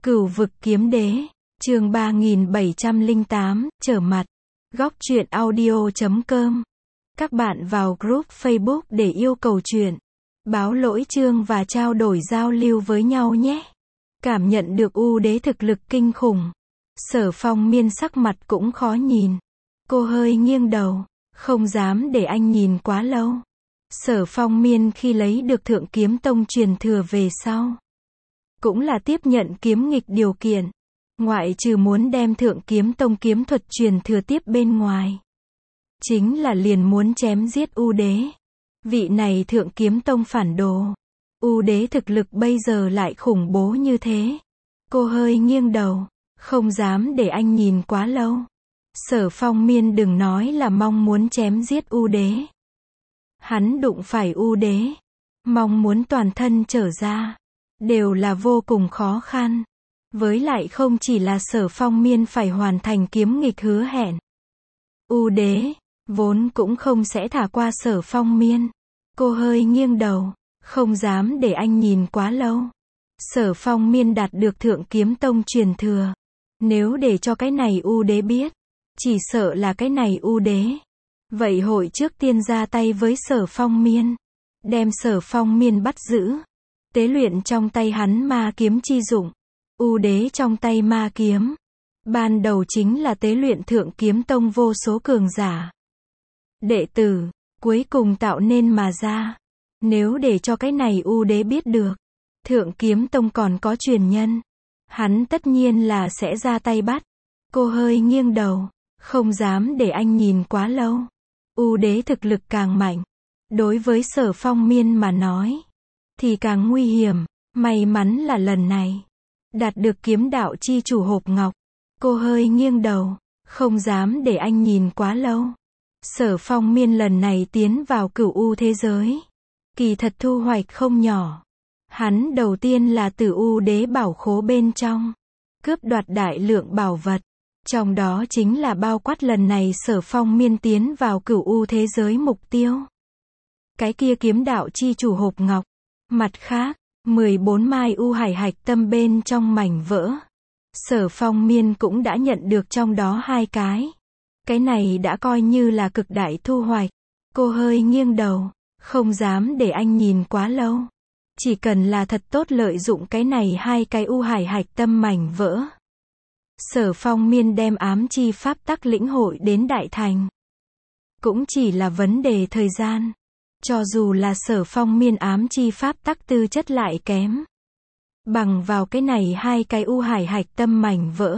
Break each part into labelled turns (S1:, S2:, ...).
S1: Cửu vực kiếm đế, chương 3708, trở mặt. Góc truyện audio.com. Các bạn vào group Facebook để yêu cầu truyện, báo lỗi chương và trao đổi giao lưu với nhau nhé. Cảm nhận được U đế thực lực kinh khủng. Sở Phong Miên sắc mặt cũng khó nhìn. Cô hơi nghiêng đầu, không dám để anh nhìn quá lâu. Sở Phong Miên khi lấy được Thượng Kiếm Tông truyền thừa về sau, cũng là tiếp nhận kiếm nghịch điều kiện. Ngoại trừ muốn đem Thượng Kiếm Tông kiếm thuật truyền thừa tiếp bên ngoài, chính là liền muốn chém giết U đế. Vị này Thượng Kiếm Tông phản đồ. U đế thực lực bây giờ lại khủng bố như thế. Cô hơi nghiêng đầu, không dám để anh nhìn quá lâu. Sở Phong Miên đừng nói là mong muốn chém giết U đế. Hắn đụng phải U đế, mong muốn toàn thân trở ra, đều là vô cùng khó khăn. Với lại không chỉ là Sở Phong Miên phải hoàn thành kiếm nghịch hứa hẹn. U đế, vốn cũng không sẽ thả qua Sở Phong Miên. Cô hơi nghiêng đầu, không dám để anh nhìn quá lâu. Sở Phong Miên đạt được Thượng Kiếm Tông truyền thừa. Nếu để cho cái này U đế biết, chỉ sợ là cái này U đế. Vậy hội trước tiên ra tay với Sở Phong Miên, đem Sở Phong Miên bắt giữ, tế luyện trong tay hắn ma kiếm chi dụng. U đế trong tay ma kiếm, ban đầu chính là tế luyện Thượng Kiếm Tông vô số cường giả, đệ tử, cuối cùng tạo nên mà ra. Nếu để cho cái này U đế biết được, Thượng Kiếm Tông còn có truyền nhân, hắn tất nhiên là sẽ ra tay bắt. Cô hơi nghiêng đầu, không dám để anh nhìn quá lâu. U đế thực lực càng mạnh, đối với Sở Phong Miên mà nói, thì càng nguy hiểm. May mắn là lần này, đạt được kiếm đạo chi chủ hộp ngọc. Cô hơi nghiêng đầu, không dám để anh nhìn quá lâu. Sở Phong Miên lần này tiến vào Cửu U thế giới, kỳ thật thu hoạch không nhỏ. Hắn đầu tiên là từ U đế bảo khố bên trong, cướp đoạt đại lượng bảo vật. Trong đó chính là bao quát lần này Sở Phong Miên tiến vào Cửu U thế giới mục tiêu. Cái kia kiếm đạo chi chủ hộp ngọc. Mặt khác, 14 mai U hải hạch tâm bên trong mảnh vỡ. Sở Phong Miên cũng đã nhận được trong đó 2 cái. Cái này đã coi như là cực đại thu hoạch. Cô hơi nghiêng đầu, không dám để anh nhìn quá lâu. Chỉ cần là thật tốt lợi dụng cái này 2 cái U hải hạch tâm mảnh vỡ, Sở Phong Miên đem ám chi pháp tắc lĩnh hội đến đại thành, cũng chỉ là vấn đề thời gian. Cho dù là Sở Phong Miên ám chi pháp tắc tư chất lại kém, bằng vào cái này 2 cái U hải hạch tâm mảnh vỡ,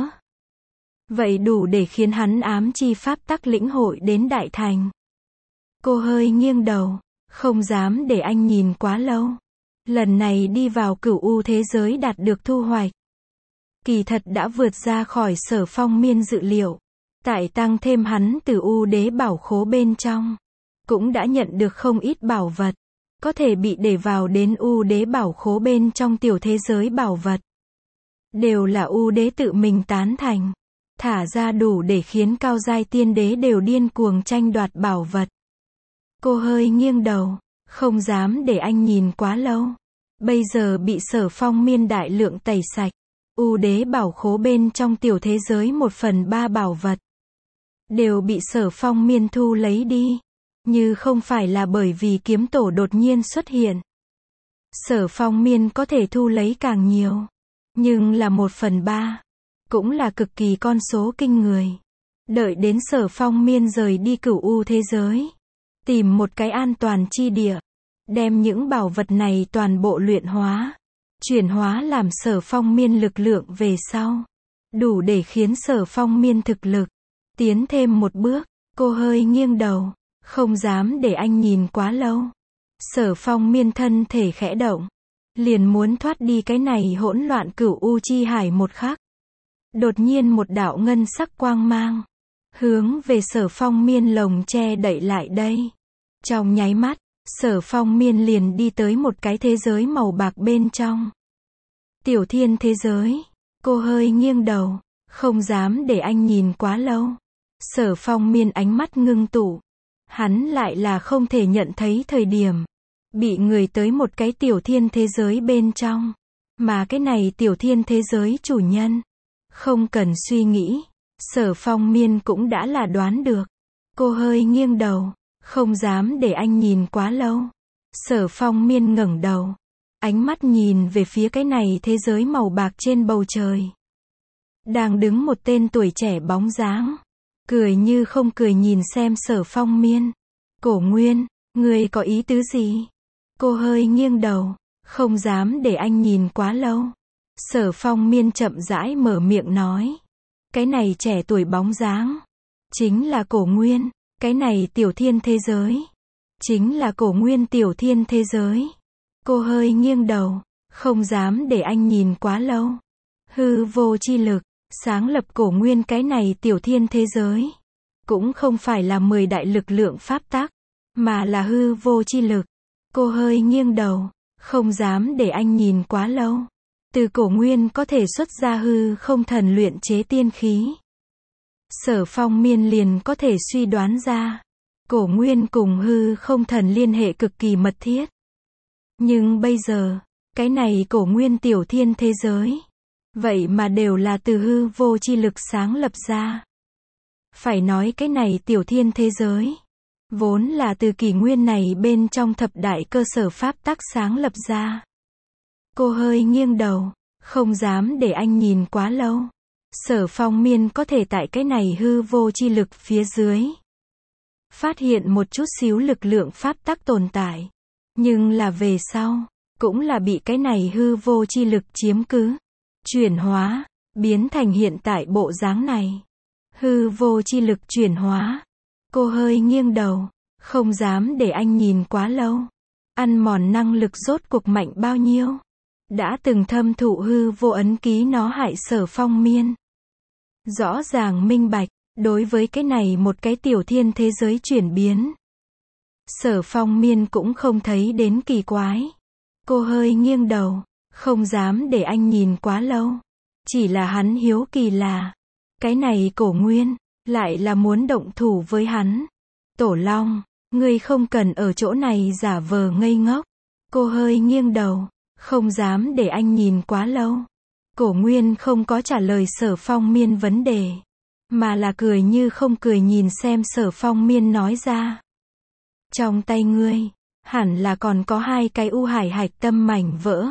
S1: vậy đủ để khiến hắn ám chi pháp tắc lĩnh hội đến đại thành. Cô hơi nghiêng đầu, không dám để anh nhìn quá lâu. Lần này đi vào Cửu U thế giới đạt được thu hoạch, kỳ thật đã vượt ra khỏi Sở Phong Miên dự liệu. Tại tăng thêm hắn từ U đế bảo khố bên trong, cũng đã nhận được không ít bảo vật, có thể bị để vào đến U đế bảo khố bên trong tiểu thế giới bảo vật. Đều là U đế tự mình tán thành, thả ra đủ để khiến cao giai tiên đế đều điên cuồng tranh đoạt bảo vật. Cô hơi nghiêng đầu, không dám để anh nhìn quá lâu. Bây giờ bị Sở Phong Miên đại lượng tẩy sạch. U đế bảo khố bên trong tiểu thế giới 1/3 bảo vật đều bị Sở Phong Miên thu lấy đi. Như không phải là bởi vì kiếm tổ đột nhiên xuất hiện, Sở Phong Miên có thể thu lấy càng nhiều. Nhưng là 1/3, cũng là cực kỳ con số kinh người. Đợi đến Sở Phong Miên rời đi Cửu U thế giới, tìm một cái an toàn chi địa, đem những bảo vật này toàn bộ luyện hóa, chuyển hóa làm Sở Phong Miên lực lượng về sau, đủ để khiến Sở Phong Miên thực lực tiến thêm một bước. Cô hơi nghiêng đầu, không dám để anh nhìn quá lâu. Sở Phong Miên thân thể khẽ động, liền muốn thoát đi cái này hỗn loạn Cửu U chi hải một khắc. Đột nhiên một đạo ngân sắc quang mang, hướng về Sở Phong Miên lồng che đậy lại đây. Trong nháy mắt, Sở Phong Miên liền đi tới một cái thế giới màu bạc bên trong. Tiểu thiên thế giới. Cô hơi nghiêng đầu, không dám để anh nhìn quá lâu. Sở Phong Miên ánh mắt ngưng tụ. Hắn lại là không thể nhận thấy thời điểm bị người tới một cái tiểu thiên thế giới bên trong. Mà cái này tiểu thiên thế giới chủ nhân. Không cần suy nghĩ. Sở Phong Miên cũng đã là đoán được. Cô hơi nghiêng đầu. Không dám để anh nhìn quá lâu. Sở Phong Miên ngẩng đầu. Ánh mắt nhìn về phía cái này thế giới màu bạc trên bầu trời. Đang đứng một tên tuổi trẻ bóng dáng. Cười như không cười nhìn xem Sở Phong Miên. Cổ Nguyên, ngươi có ý tứ gì? Cô hơi nghiêng đầu. Không dám để anh nhìn quá lâu. Sở Phong Miên chậm rãi mở miệng nói. Cái này trẻ tuổi bóng dáng. Chính là Cổ Nguyên. Cái này tiểu thiên thế giới. Chính là Cổ Nguyên tiểu thiên thế giới. Cô hơi nghiêng đầu. Không dám để anh nhìn quá lâu. Hư vô chi lực. Sáng lập Cổ Nguyên cái này tiểu thiên thế giới. Cũng không phải là 10 đại lực lượng pháp tắc. Mà là hư vô chi lực. Cô hơi nghiêng đầu. Không dám để anh nhìn quá lâu. Từ Cổ Nguyên có thể xuất ra hư không thần luyện chế tiên khí. Sở Phong Miên liền có thể suy đoán ra. Cổ Nguyên cùng hư không thần liên hệ cực kỳ mật thiết. Nhưng bây giờ, cái này Cổ Nguyên tiểu thiên thế giới. Vậy mà đều là từ hư vô chi lực sáng lập ra. Phải nói cái này tiểu thiên thế giới. Vốn là từ kỷ nguyên này bên trong thập đại cơ sở pháp tắc sáng lập ra. Cô hơi nghiêng đầu. Không dám để anh nhìn quá lâu. Sở Phong Miên có thể tại cái này hư vô chi lực phía dưới. Phát hiện một chút xíu lực lượng pháp tắc tồn tại. Nhưng là về sau. Cũng là bị cái này hư vô chi lực chiếm cứ. Chuyển hóa. Biến thành hiện tại bộ dáng này. Hư vô chi lực chuyển hóa. Cô hơi nghiêng đầu. Không dám để anh nhìn quá lâu. Ăn mòn năng lực rốt cuộc mạnh bao nhiêu. Đã từng thâm thụ hư vô ấn ký nó hại Sở Phong Miên. Rõ ràng minh bạch. Đối với cái này một cái tiểu thiên thế giới chuyển biến. Sở Phong Miên cũng không thấy đến kỳ quái. Cô hơi nghiêng đầu. Không dám để anh nhìn quá lâu. Chỉ là hắn hiếu kỳ là. Cái này Cổ Nguyên. Lại là muốn động thủ với hắn. Tổ Long. Ngươi không cần ở chỗ này giả vờ ngây ngốc. Cô hơi nghiêng đầu. Không dám để anh nhìn quá lâu. Cổ Nguyên không có trả lời Sở Phong Miên vấn đề. Mà là cười như không cười nhìn xem Sở Phong Miên nói ra. Trong tay ngươi. Hẳn là còn có 2 cái u hải hạch tâm mảnh vỡ.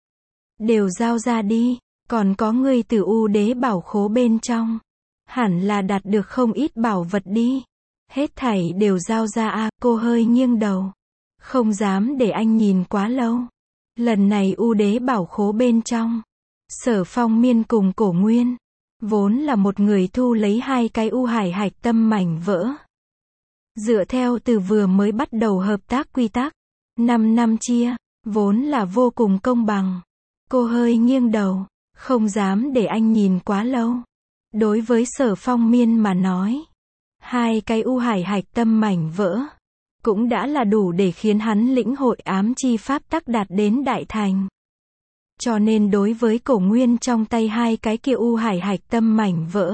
S1: Đều giao ra đi. Còn có ngươi từ u đế bảo khố bên trong. Hẳn là đạt được không ít bảo vật đi. Hết thảy đều giao ra a. Cô hơi nghiêng đầu. Không dám để anh nhìn quá lâu. Lần này u đế bảo khố bên trong. Sở Phong Miên cùng Cổ Nguyên. Vốn là một người thu lấy 2 cái u hải hạch tâm mảnh vỡ. Dựa theo từ vừa mới bắt đầu hợp tác quy tắc. 5 năm chia. Vốn là vô cùng công bằng. Cô hơi nghiêng đầu. Không dám để anh nhìn quá lâu. Đối với Sở Phong Miên mà nói. 2 cái u hải hạch tâm mảnh vỡ. Cũng đã là đủ để khiến hắn lĩnh hội ám chi pháp tắc đạt đến đại thành. Cho nên đối với Cổ Nguyên trong tay 2 cái kia u hải hạch tâm mảnh vỡ.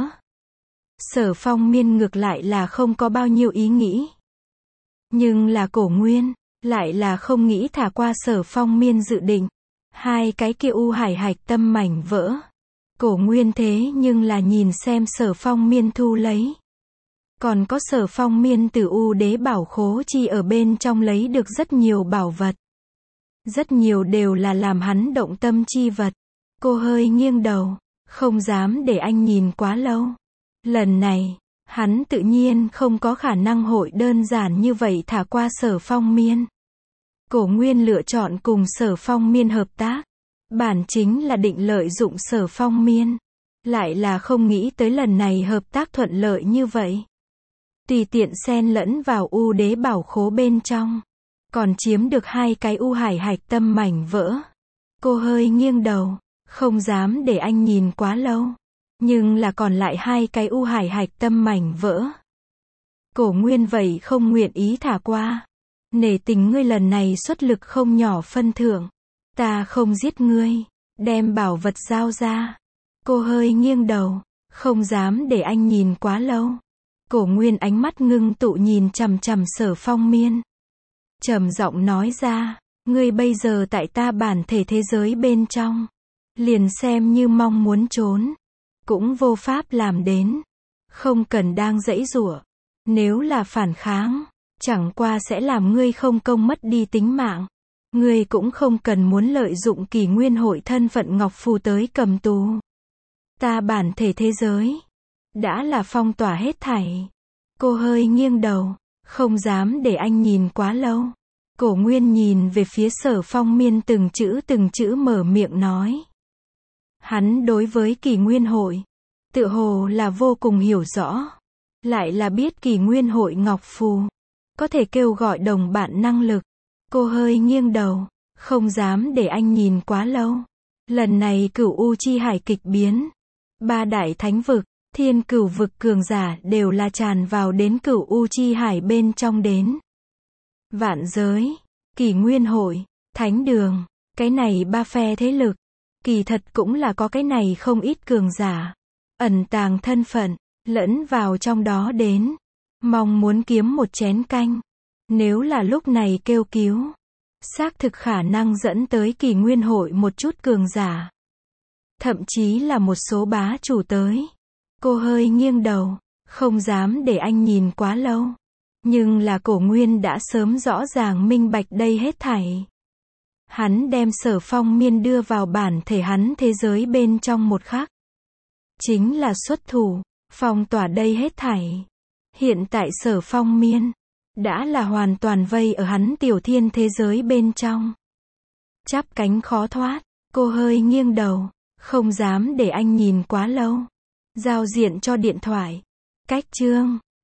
S1: Sở Phong Miên ngược lại là không có bao nhiêu ý nghĩ. Nhưng là Cổ Nguyên, lại là không nghĩ thả qua Sở Phong Miên dự định. 2 cái kia u hải hạch tâm mảnh vỡ. Cổ Nguyên thế nhưng là nhìn xem Sở Phong Miên thu lấy. Còn có Sở Phong Miên từ u đế bảo khố chi ở bên trong lấy được rất nhiều bảo vật. Rất nhiều đều là làm hắn động tâm chi vật. Cô hơi nghiêng đầu. Không dám để anh nhìn quá lâu. Lần này, hắn tự nhiên không có khả năng hội đơn giản như vậy thả qua Sở Phong Miên. Cổ Nguyên lựa chọn cùng Sở Phong Miên hợp tác. Bản chính là định lợi dụng Sở Phong Miên. Lại là không nghĩ tới lần này hợp tác thuận lợi như vậy. Tùy tiện xen lẫn vào u đế bảo khố bên trong. Còn chiếm được 2 cái u hải hạch tâm mảnh vỡ. Cô hơi nghiêng đầu. Không dám để anh nhìn quá lâu. Nhưng là còn lại 2 cái u hải hạch tâm mảnh vỡ. Cổ Nguyên vậy không nguyện ý thả qua. Nể tình ngươi lần này xuất lực không nhỏ phân thưởng. Ta không giết ngươi. Đem bảo vật giao ra. Cô hơi nghiêng đầu. Không dám để anh nhìn quá lâu. Cổ Nguyên ánh mắt ngưng tụ nhìn chằm chằm Sở Phong Miên. Trầm giọng nói ra. Ngươi bây giờ tại ta bản thể thế giới bên trong. liền xem như mong muốn trốn, cũng vô pháp làm đến. Không cần đang giãy giụa. Nếu là phản kháng, chẳng qua sẽ làm ngươi không công mất đi tính mạng. Ngươi cũng không cần muốn lợi dụng Kỷ Nguyên Hội thân phận Ngọc Phù tới cầm tù. Ta bản thể thế giới đã là phong tỏa hết thảy. Cô hơi nghiêng đầu, không dám để anh nhìn quá lâu. Cổ Nguyên nhìn về phía Sở Phong Miên từng chữ mở miệng nói. Hắn đối với Kỷ Nguyên Hội, tựa hồ là vô cùng hiểu rõ. Lại là biết Kỷ Nguyên Hội Ngọc Phù có thể kêu gọi đồng bạn năng lực. Cô hơi nghiêng đầu, không dám để anh nhìn quá lâu. Lần này Cửu U Chi Hải kịch biến. 3 đại thánh vực, Thiên Cửu vực cường giả đều là tràn vào đến Cửu U Chi Hải bên trong đến. Vạn giới, Kỷ Nguyên Hội, Thánh Đường, cái này 3 phe thế lực, kỳ thật cũng là có cái này không ít cường giả, ẩn tàng thân phận, lẫn vào trong đó đến, mong muốn kiếm một chén canh. Nếu là lúc này kêu cứu, xác thực khả năng dẫn tới Kỷ Nguyên Hội một chút cường giả. Thậm chí là một số bá chủ tới. Cô hơi nghiêng đầu, không dám để anh nhìn quá lâu. Nhưng là Cổ Nguyên đã sớm rõ ràng minh bạch đây hết thảy. Hắn đem Sở Phong Miên đưa vào bản thể hắn thế giới bên trong một khắc. Chính là xuất thủ, phong tỏa đây hết thảy. Hiện tại Sở Phong Miên đã là hoàn toàn vây ở hắn tiểu thiên thế giới bên trong. Chắp cánh khó thoát, cô hơi nghiêng đầu, không dám để anh nhìn quá lâu. Giao diện cho điện thoại. Cách chương